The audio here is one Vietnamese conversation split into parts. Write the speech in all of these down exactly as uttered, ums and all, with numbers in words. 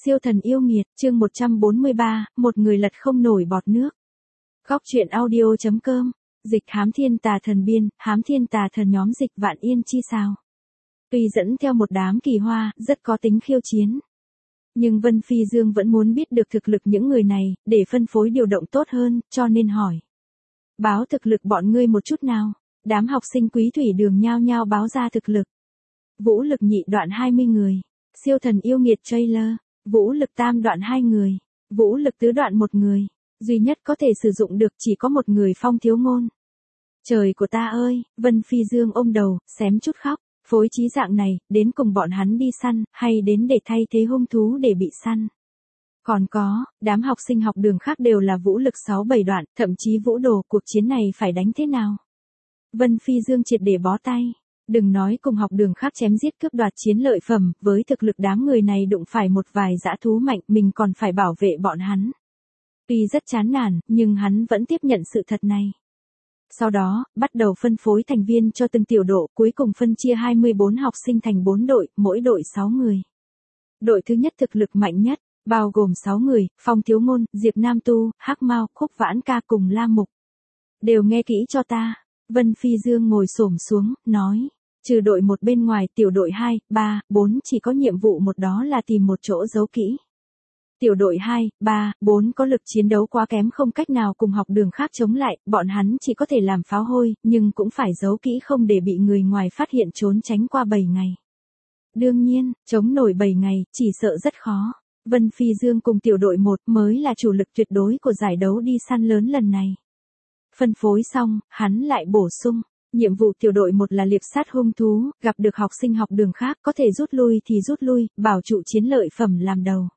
Siêu thần yêu nghiệt, chương một trăm bốn mươi ba, một người lật không nổi bọt nước. Góc truyện audio chấm com, dịch hám thiên tà thần biên, hám thiên tà thần nhóm dịch vạn yên chi sao. Tuy dẫn theo một đám kỳ hoa, rất có tính khiêu chiến. Nhưng Vân Phi Dương vẫn muốn biết được thực lực những người này, để phân phối điều động tốt hơn, cho nên hỏi. Báo thực lực bọn ngươi một chút nào, đám học sinh quý thủy đường nhao nhao báo ra thực lực. Vũ lực nhị đoạn hai mươi người, siêu thần yêu nghiệt trailer. Vũ lực tam đoạn hai người, vũ lực tứ đoạn một người, duy nhất có thể sử dụng được chỉ có một người Phong Thiếu Ngôn. Trời của ta ơi, Vân Phi Dương ôm đầu, xém chút khóc, phối trí dạng này, đến cùng bọn hắn đi săn, hay đến để thay thế hung thú để bị săn. Còn có, đám học sinh học đường khác đều là vũ lực sáu bảy đoạn, thậm chí vũ đồ, cuộc chiến này phải đánh thế nào? Vân Phi Dương triệt để bó tay. Đừng nói cùng học đường khác chém giết cướp đoạt chiến lợi phẩm, với thực lực đám người này đụng phải một vài dã thú mạnh, mình còn phải bảo vệ bọn hắn. Tuy rất chán nản, nhưng hắn vẫn tiếp nhận sự thật này. Sau đó, bắt đầu phân phối thành viên cho từng tiểu độ, cuối cùng phân chia hai mươi bốn học sinh thành bốn đội, mỗi đội sáu người. Đội thứ nhất thực lực mạnh nhất, bao gồm sáu người, Phong Thiếu Ngôn, Diệp Nam Tu, Hắc Mao, Khúc Vãn Ca cùng Lam Mục. Đều nghe kỹ cho ta. Vân Phi Dương ngồi xổm xuống, nói. Trừ đội một bên ngoài, tiểu đội hai, ba, bốn chỉ có nhiệm vụ một đó là tìm một chỗ giấu kỹ. Tiểu đội hai, ba, bốn có lực chiến đấu quá kém không cách nào cùng học đường khác chống lại, bọn hắn chỉ có thể làm pháo hôi, nhưng cũng phải giấu kỹ không để bị người ngoài phát hiện trốn tránh qua bảy ngày. Đương nhiên, chống nổi bảy ngày, chỉ sợ rất khó. Vân Phi Dương cùng tiểu đội một mới là chủ lực tuyệt đối của giải đấu đi săn lớn lần này. Phân phối xong, hắn lại bổ sung. Nhiệm vụ tiểu đội một là liệp sát hung thú, gặp được học sinh học đường khác có thể rút lui thì rút lui, bảo trụ chiến lợi phẩm làm đầu.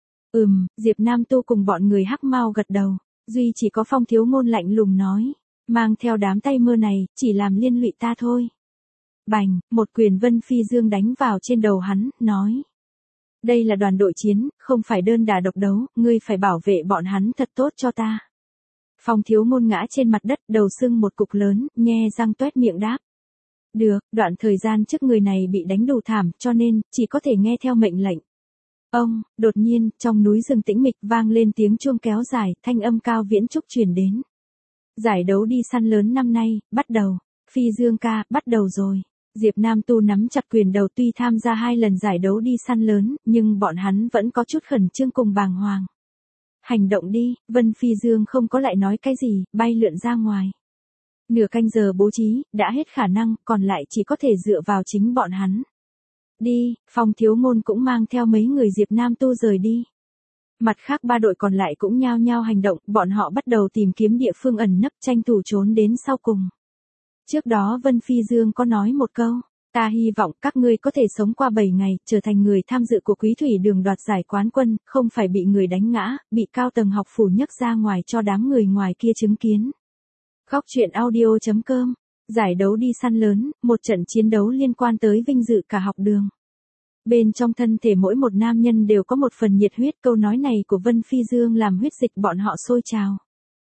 Ừm, Diệp Nam Tu cùng bọn người Hắc Mao gật đầu, duy chỉ có Phong Thiếu Ngôn lạnh lùng nói, mang theo đám tay mơ này, chỉ làm liên lụy ta thôi. Bành, một quyền Vân Phi Dương đánh vào trên đầu hắn, nói. Đây là đoàn đội chiến, không phải đơn đả độc đấu, ngươi phải bảo vệ bọn hắn thật tốt cho ta. Phong Thiếu Ngôn ngã trên mặt đất, đầu sưng một cục lớn, nhe răng toét miệng đáp. Được, đoạn thời gian trước người này bị đánh đủ thảm, cho nên, chỉ có thể nghe theo mệnh lệnh. Ông, đột nhiên, trong núi rừng tĩnh mịch vang lên tiếng chuông kéo dài, thanh âm cao viễn trúc truyền đến. Giải đấu đi săn lớn năm nay, bắt đầu. Phi Dương ca, bắt đầu rồi. Diệp Nam Tu nắm chặt quyền đầu, tuy tham gia hai lần giải đấu đi săn lớn, nhưng bọn hắn vẫn có chút khẩn trương cùng bàng hoàng. Hành động đi, Vân Phi Dương không có lại nói cái gì, bay lượn ra ngoài. Nửa canh giờ bố trí, đã hết khả năng, còn lại chỉ có thể dựa vào chính bọn hắn. Đi, Phong Thiếu Ngôn cũng mang theo mấy người Diệp Nam Tu rời đi. Mặt khác ba đội còn lại cũng nhao nhao hành động, bọn họ bắt đầu tìm kiếm địa phương ẩn nấp tranh thủ trốn đến sau cùng. Trước đó Vân Phi Dương có nói một câu. Ta hy vọng các ngươi có thể sống qua bảy ngày, trở thành người tham dự của quý thủy đường đoạt giải quán quân, không phải bị người đánh ngã, bị cao tầng học phủ nhấc ra ngoài cho đám người ngoài kia chứng kiến. Góc truyện audio chấm com, giải đấu đi săn lớn, một trận chiến đấu liên quan tới vinh dự cả học đường. Bên trong thân thể mỗi một nam nhân đều có một phần nhiệt huyết, câu nói này của Vân Phi Dương làm huyết dịch bọn họ sôi trào.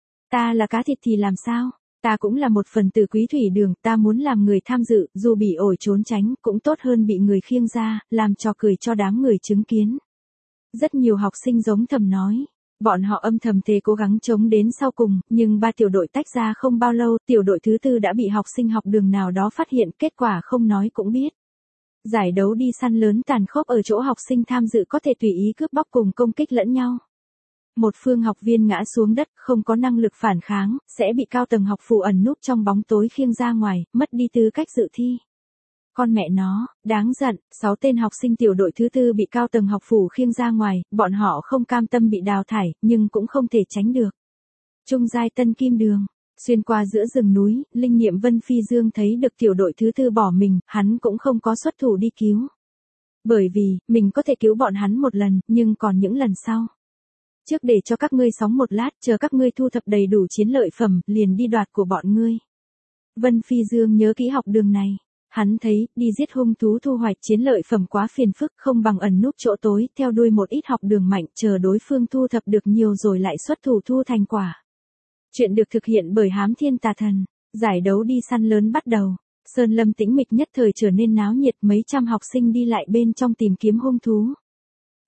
Ta là cá thịt thì làm sao? Ta cũng là một phần từ quý thủy đường, ta muốn làm người tham dự, dù bị ổi trốn tránh, cũng tốt hơn bị người khiêng ra, làm trò cười cho đám người chứng kiến. Rất nhiều học sinh giống thầm nói. Bọn họ âm thầm thề cố gắng chống đến sau cùng, nhưng ba tiểu đội tách ra không bao lâu, tiểu đội thứ tư đã bị học sinh học đường nào đó phát hiện, kết quả không nói cũng biết. Giải đấu đi săn lớn tàn khốc ở chỗ học sinh tham dự có thể tùy ý cướp bóc cùng công kích lẫn nhau. Một phương học viên ngã xuống đất, không có năng lực phản kháng, sẽ bị cao tầng học phủ ẩn núp trong bóng tối khiêng ra ngoài, mất đi tư cách dự thi. Con mẹ nó, đáng giận, sáu tên học sinh tiểu đội thứ tư bị cao tầng học phủ khiêng ra ngoài, bọn họ không cam tâm bị đào thải, nhưng cũng không thể tránh được. Trung giai Tân Kim Đường, xuyên qua giữa rừng núi, linh nghiệm Vân Phi Dương thấy được tiểu đội thứ tư bỏ mình, hắn cũng không có xuất thủ đi cứu. Bởi vì, mình có thể cứu bọn hắn một lần, nhưng còn những lần sau. Trước để cho các ngươi sống một lát, chờ các ngươi thu thập đầy đủ chiến lợi phẩm, liền đi đoạt của bọn ngươi. Vân Phi Dương nhớ kỹ học đường này. Hắn thấy, đi giết hung thú thu hoạch chiến lợi phẩm quá phiền phức, không bằng ẩn núp chỗ tối, theo đuôi một ít học đường mạnh, chờ đối phương thu thập được nhiều rồi lại xuất thủ thu thành quả. Chuyện được thực hiện bởi Hám Thiên Tà Thần. Giải đấu đi săn lớn bắt đầu. Sơn lâm tĩnh mịch nhất thời trở nên náo nhiệt, mấy trăm học sinh đi lại bên trong tìm kiếm hung thú.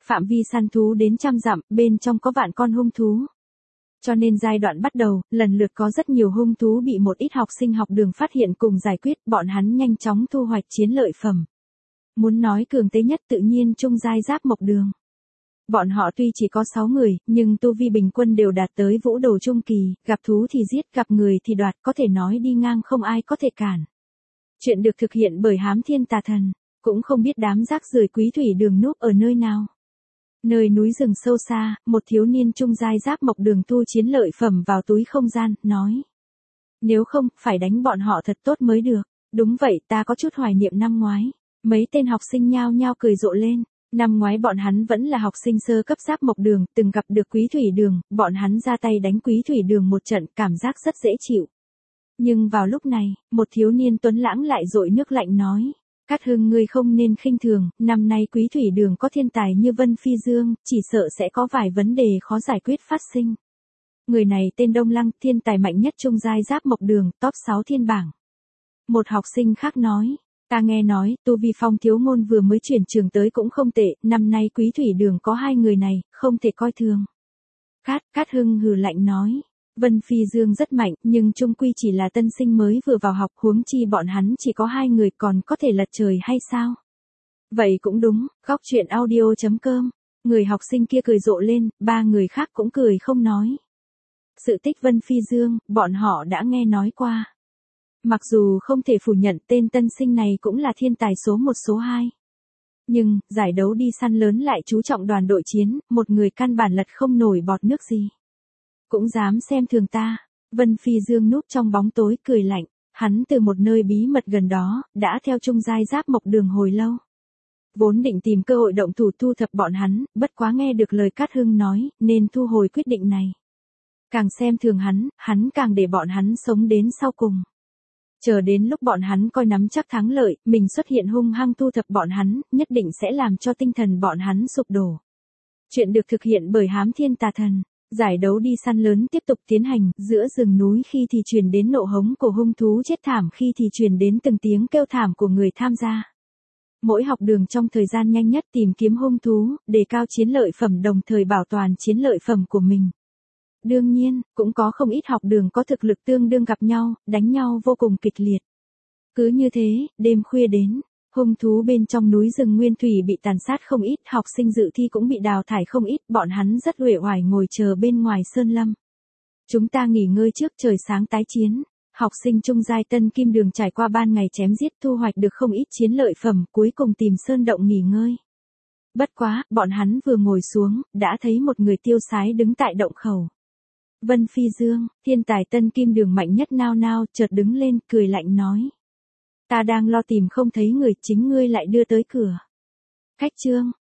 phạm vi săn thú đến trăm dặm, bên trong có vạn con hung thú. Cho nên giai đoạn bắt đầu, lần lượt có rất nhiều hung thú bị một ít học sinh học đường phát hiện cùng giải quyết, bọn hắn nhanh chóng thu hoạch chiến lợi phẩm. Muốn nói cường tế nhất tự nhiên trung giai giáp mộc đường. Bọn họ tuy chỉ có sáu người, nhưng tu vi bình quân đều đạt tới vũ đồ trung kỳ, gặp thú thì giết, gặp người thì đoạt, có thể nói đi ngang không ai có thể cản. Chuyện được thực hiện bởi Hám Thiên Tà Thần, cũng không biết đám rác rưởi quý thủy đường núp ở nơi nào. Nơi núi rừng sâu xa, một thiếu niên trung giai giáp mộc đường thu chiến lợi phẩm vào túi không gian, nói. Nếu không, phải đánh bọn họ thật tốt mới được. Đúng vậy, ta có chút hoài niệm năm ngoái. Mấy tên học sinh nhao nhao cười rộ lên. Năm ngoái bọn hắn vẫn là học sinh sơ cấp giáp mộc đường, từng gặp được quý thủy đường, bọn hắn ra tay đánh quý thủy đường một trận, cảm giác rất dễ chịu. Nhưng vào lúc này, một thiếu niên tuấn lãng lại dội nước lạnh nói. Cát Hưng ngươi không nên khinh thường, năm nay quý thủy đường có thiên tài như Vân Phi Dương, chỉ sợ sẽ có vài vấn đề khó giải quyết phát sinh. Người này tên Đông Lăng, thiên tài mạnh nhất trung giai giáp mộc đường, top sáu thiên bảng. Một học sinh khác nói, ta nghe nói, Tu Vi Phong thiếu ngôn vừa mới chuyển trường tới cũng không tệ, năm nay quý thủy đường có hai người này, không thể coi thường. Cát, Cát Hưng hừ lạnh nói. Vân Phi Dương rất mạnh, nhưng chung quy chỉ là tân sinh mới vừa vào học, huống chi bọn hắn chỉ có hai người còn có thể lật trời hay sao? Vậy cũng đúng, góc chuyện audio chấm com. Người học sinh kia cười rộ lên, ba người khác cũng cười không nói. Sự tích Vân Phi Dương, bọn họ đã nghe nói qua. Mặc dù không thể phủ nhận tên tân sinh này cũng là thiên tài số một số hai. Nhưng, giải đấu đi săn lớn lại chú trọng đoàn đội chiến, một người căn bản lật không nổi bọt nước gì. Cũng dám xem thường ta. Vân Phi Dương núp trong bóng tối cười lạnh. Hắn từ một nơi bí mật gần đó, đã theo trung giai giáp mộc đường hồi lâu. Vốn định tìm cơ hội động thủ thu thập bọn hắn, bất quá nghe được lời Cát Hưng nói, nên thu hồi quyết định này. Càng xem thường hắn, hắn càng để bọn hắn sống đến sau cùng. Chờ đến lúc bọn hắn coi nắm chắc thắng lợi, mình xuất hiện hung hăng thu thập bọn hắn, nhất định sẽ làm cho tinh thần bọn hắn sụp đổ. Chuyện được thực hiện bởi Hám Thiên Tà Thần. Giải đấu đi săn lớn tiếp tục tiến hành, giữa rừng núi khi thì truyền đến nộ hống của hung thú chết thảm, khi thì truyền đến từng tiếng kêu thảm của người tham gia. Mỗi học đường trong thời gian nhanh nhất tìm kiếm hung thú, đề cao chiến lợi phẩm đồng thời bảo toàn chiến lợi phẩm của mình. Đương nhiên, cũng có không ít học đường có thực lực tương đương gặp nhau, đánh nhau vô cùng kịch liệt. Cứ như thế, đêm khuya đến, hung thú bên trong núi rừng nguyên thủy bị tàn sát không ít, học sinh dự thi cũng bị đào thải không ít, bọn hắn rất uể oải ngồi chờ bên ngoài sơn lâm. Chúng ta nghỉ ngơi trước trời sáng tái chiến. Học sinh trung giai tân kim đường trải qua ban ngày chém giết thu hoạch được không ít chiến lợi phẩm, cuối cùng tìm sơn động nghỉ ngơi. Bất quá, bọn hắn vừa ngồi xuống, đã thấy một người tiêu sái đứng tại động khẩu. Vân Phi Dương, thiên tài tân kim đường mạnh nhất nao nao, chợt đứng lên, cười lạnh nói. Ta đang lo tìm không thấy người, chính ngươi lại đưa tới cửa. Khách trương,